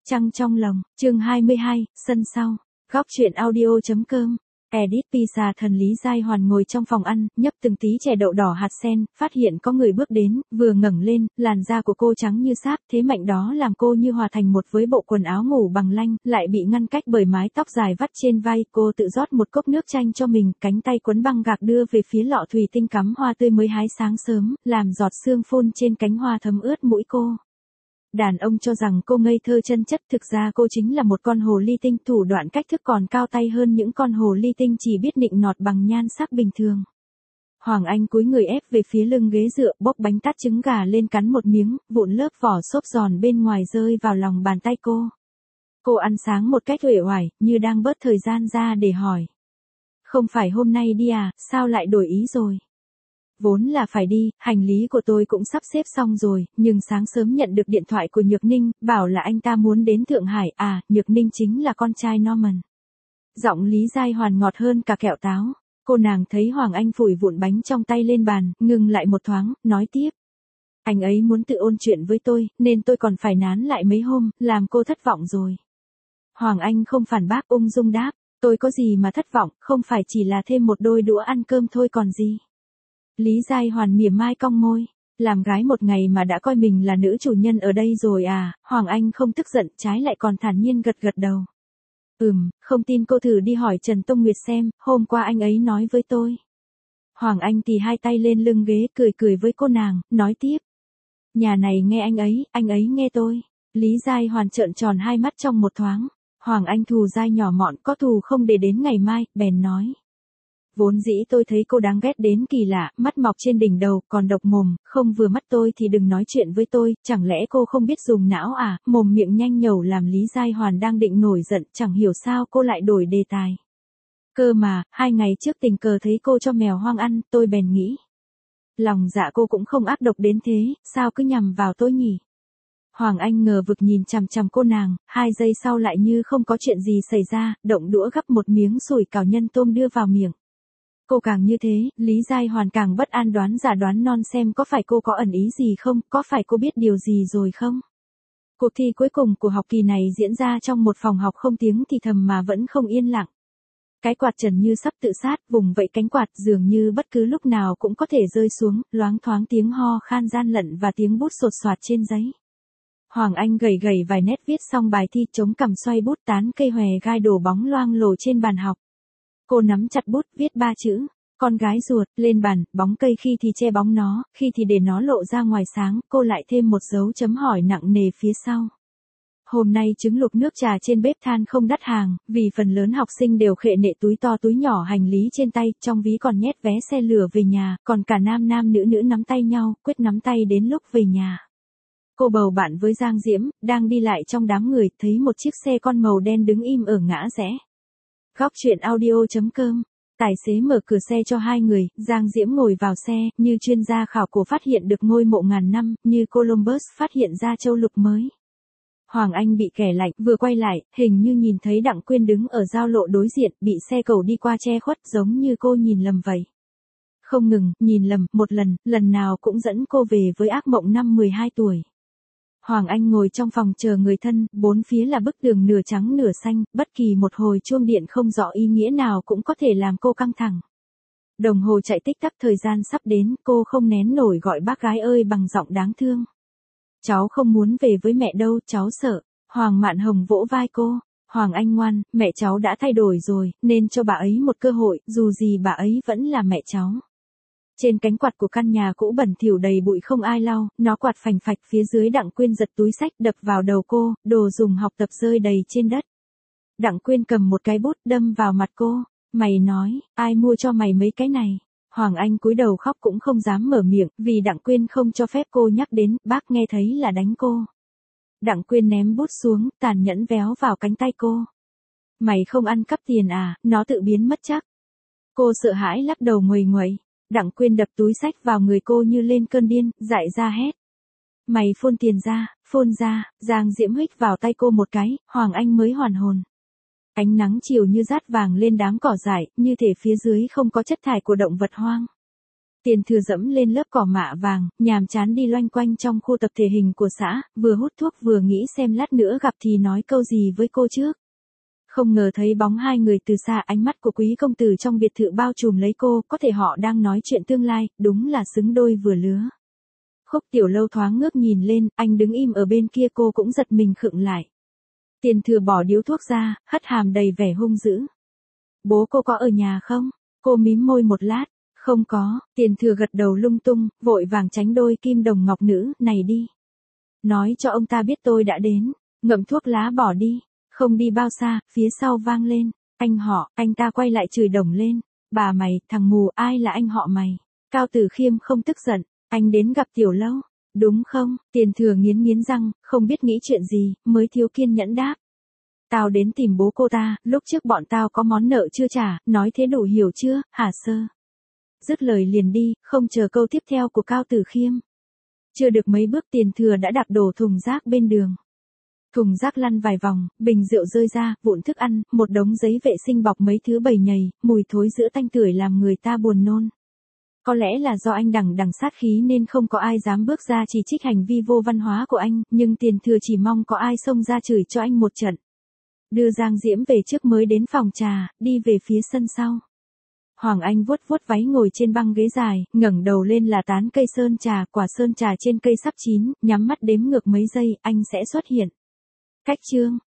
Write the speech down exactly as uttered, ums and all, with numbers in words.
Trăng trong lòng, chương hai mươi hai, sân sau. Góc truyện audio.com. Edit Pizza thần Lý Giai Hoàn ngồi trong phòng ăn, nhấp từng tí chè đậu đỏ hạt sen, phát hiện có người bước đến, vừa ngẩng lên, làn da của cô trắng như sáp, thế mạnh đó làm cô như hòa thành một với bộ quần áo ngủ bằng lanh, lại bị ngăn cách bởi mái tóc dài vắt trên vai. Cô tự rót một cốc nước chanh cho mình, cánh tay quấn băng gạc đưa về phía lọ thủy tinh cắm hoa tươi mới hái sáng sớm, làm giọt sương phun trên cánh hoa thấm ướt mũi cô. Đàn ông cho rằng cô ngây thơ chân chất, thực ra cô chính là một con hồ ly tinh, thủ đoạn cách thức còn cao tay hơn những con hồ ly tinh chỉ biết nịnh nọt bằng nhan sắc bình thường. Hoàng Anh cúi người ép về phía lưng ghế dựa, bốc bánh tát trứng gà lên cắn một miếng, vụn lớp vỏ xốp giòn bên ngoài rơi vào lòng bàn tay cô. Cô ăn sáng một cách uể oải, như đang bớt thời gian ra để hỏi. Không phải hôm nay đi à, sao lại đổi ý rồi? Vốn là phải đi, hành lý của tôi cũng sắp xếp xong rồi, nhưng sáng sớm nhận được điện thoại của Nhược Ninh, bảo là anh ta muốn đến Thượng Hải, à, Nhược Ninh chính là con trai Norman. Giọng Lý Giai Hoàn ngọt hơn cả kẹo táo. Cô nàng thấy Hoàng Anh phủi vụn bánh trong tay lên bàn, ngừng lại một thoáng, nói tiếp. Anh ấy muốn tự ôn chuyện với tôi, nên tôi còn phải nán lại mấy hôm, làm cô thất vọng rồi. Hoàng Anh không phản bác, ung dung đáp, tôi có gì mà thất vọng, không phải chỉ là thêm một đôi đũa ăn cơm thôi còn gì. Lý Giai Hoàn mỉa mai cong môi, làm gái một ngày mà đã coi mình là nữ chủ nhân ở đây rồi à? Hoàng Anh không tức giận, trái lại còn thản nhiên gật gật đầu. Ừm, không tin cô thử đi hỏi Trần Tông Nguyệt xem, hôm qua anh ấy nói với tôi. Hoàng Anh thì hai tay lên lưng ghế, cười cười với cô nàng, nói tiếp. Nhà này nghe anh ấy, anh ấy nghe tôi. Lý Giai Hoàn trợn tròn hai mắt trong một thoáng. Hoàng Anh thù dai nhỏ mọn, có thù không để đến ngày mai, bèn nói. Vốn dĩ tôi thấy cô đáng ghét đến kỳ lạ, mắt mọc trên đỉnh đầu, còn độc mồm, không vừa mắt tôi thì đừng nói chuyện với tôi, chẳng lẽ cô không biết dùng não à? Mồm miệng nhanh nhẩu làm Lý Giai Hoàn đang định nổi giận, chẳng hiểu sao cô lại đổi đề tài. Cơ mà, hai ngày trước tình cờ thấy cô cho mèo hoang ăn, tôi bèn nghĩ. Lòng dạ cô cũng không ác độc đến thế, sao cứ nhằm vào tôi nhỉ? Hoàng Anh ngờ vực nhìn chằm chằm cô nàng, hai giây sau lại như không có chuyện gì xảy ra, động đũa gắp một miếng sủi cảo nhân tôm đưa vào miệng. Cô càng như thế, Lý Giai Hoàn càng bất an, đoán giả đoán non xem có phải cô có ẩn ý gì không, có phải cô biết điều gì rồi không? Cuộc thi cuối cùng của học kỳ này diễn ra trong một phòng học không tiếng thì thầm mà vẫn không yên lặng. Cái quạt trần như sắp tự sát, vùng vẫy cánh quạt dường như bất cứ lúc nào cũng có thể rơi xuống, loáng thoáng tiếng ho khan gian lận và tiếng bút sột soạt trên giấy. Hoàng Anh gầy gầy vài nét viết xong bài thi, chống cằm xoay bút, tán cây hòe gai đổ bóng loang lổ trên bàn học. Cô nắm chặt bút, viết ba chữ, con gái ruột, lên bàn, bóng cây khi thì che bóng nó, khi thì để nó lộ ra ngoài sáng, cô lại thêm một dấu chấm hỏi nặng nề phía sau. Hôm nay trứng luộc nước trà trên bếp than không đắt hàng, vì phần lớn học sinh đều khệ nệ túi to túi nhỏ hành lý trên tay, trong ví còn nhét vé xe lửa về nhà, còn cả nam nam nữ nữ nắm tay nhau, quyết nắm tay đến lúc về nhà. Cô bầu bạn với Giang Diễm, đang đi lại trong đám người, thấy một chiếc xe con màu đen đứng im ở ngã rẽ. Góc truyện audio.com. Tài xế mở cửa xe cho hai người, Giang Diễm ngồi vào xe, như chuyên gia khảo cổ phát hiện được ngôi mộ ngàn năm, như Columbus phát hiện ra châu lục mới. Hoàng Anh bị kẻ lạnh, vừa quay lại, hình như nhìn thấy Đặng Quyên đứng ở giao lộ đối diện, bị xe cẩu đi qua che khuất, giống như cô nhìn lầm vậy. Không ngừng, nhìn lầm, một lần, lần nào cũng dẫn cô về với ác mộng năm mười hai tuổi. Hoàng Anh ngồi trong phòng chờ người thân, bốn phía là bức tường nửa trắng nửa xanh, bất kỳ một hồi chuông điện không rõ ý nghĩa nào cũng có thể làm cô căng thẳng. Đồng hồ chạy tích tắc, thời gian sắp đến, cô không nén nổi gọi bác gái ơi bằng giọng đáng thương. Cháu không muốn về với mẹ đâu, cháu sợ. Hoàng Mạn Hồng vỗ vai cô. Hoàng Anh ngoan, mẹ cháu đã thay đổi rồi, nên cho bà ấy một cơ hội, dù gì bà ấy vẫn là mẹ cháu. Trên cánh quạt của căn nhà cũ bẩn thỉu đầy bụi không ai lau, nó quạt phành phạch, phía dưới Đặng Quyên giật túi xách đập vào đầu cô, đồ dùng học tập rơi đầy trên đất. Đặng Quyên cầm một cái bút đâm vào mặt cô, mày nói, ai mua cho mày mấy cái này? Hoàng Anh cúi đầu khóc cũng không dám mở miệng, vì Đặng Quyên không cho phép cô nhắc đến, bác nghe thấy là đánh cô. Đặng Quyên ném bút xuống, tàn nhẫn véo vào cánh tay cô. Mày không ăn cắp tiền à, nó tự biến mất chắc. Cô sợ hãi lắc đầu nguầy nguậy. Đặng Quyên đập túi xách vào người cô như lên cơn điên, dại ra hét. Mày phôn tiền ra, phôn ra. Giang Diễm huých vào tay cô một cái, Hoàng Anh mới hoàn hồn. Ánh nắng chiều như rát vàng lên đám cỏ dại, như thể phía dưới không có chất thải của động vật hoang. Tiền Thừa dẫm lên lớp cỏ mạ vàng, nhàm chán đi loanh quanh trong khu tập thể hình của xã, vừa hút thuốc vừa nghĩ xem lát nữa gặp thì nói câu gì với cô trước. Không ngờ thấy bóng hai người từ xa, ánh mắt của quý công tử trong biệt thự bao trùm lấy cô, có thể họ đang nói chuyện tương lai, đúng là xứng đôi vừa lứa. Khúc Tiểu Lâu thoáng ngước nhìn lên, anh đứng im ở bên kia, cô cũng giật mình khựng lại. Tiền Thừa bỏ điếu thuốc ra, hất hàm đầy vẻ hung dữ. Bố cô có ở nhà không? Cô mím môi một lát. Không có. Tiền Thừa gật đầu lung tung, vội vàng tránh đôi kim đồng ngọc nữ này đi. Nói cho ông ta biết tôi đã đến. Ngậm thuốc lá bỏ đi. Không đi bao xa, phía sau vang lên. Anh họ. Anh ta quay lại chửi đồng lên. Bà mày, thằng mù, ai là anh họ mày? Cao Tử Khiêm không tức giận. Anh đến gặp Tiểu Lâu. Đúng không? Tiền Thừa nghiến nghiến răng, không biết nghĩ chuyện gì, mới thiếu kiên nhẫn đáp. Tao đến tìm bố cô ta, lúc trước bọn tao có món nợ chưa trả, nói thế đủ hiểu chưa, hả sơ? Dứt lời liền đi, không chờ câu tiếp theo của Cao Tử Khiêm. Chưa được mấy bước, Tiền Thừa đã đạp đổ thùng rác bên đường. Thùng rác lăn vài vòng, bình rượu rơi ra, vụn thức ăn, một đống giấy vệ sinh bọc mấy thứ bầy nhầy, mùi thối giữa tanh tưởi làm người ta buồn nôn. Có lẽ là do anh đằng đằng sát khí nên không có ai dám bước ra chỉ trích hành vi vô văn hóa của anh, nhưng Tiền Thừa chỉ mong có ai xông ra chửi cho anh một trận. Đưa Giang Diễm về trước mới đến phòng trà, đi về phía sân sau. Hoàng Anh vuốt vuốt váy ngồi trên băng ghế dài, ngẩng đầu lên là tán cây sơn trà, quả sơn trà trên cây sắp chín, nhắm mắt đếm ngược mấy giây, anh sẽ xuất hiện. Cách chương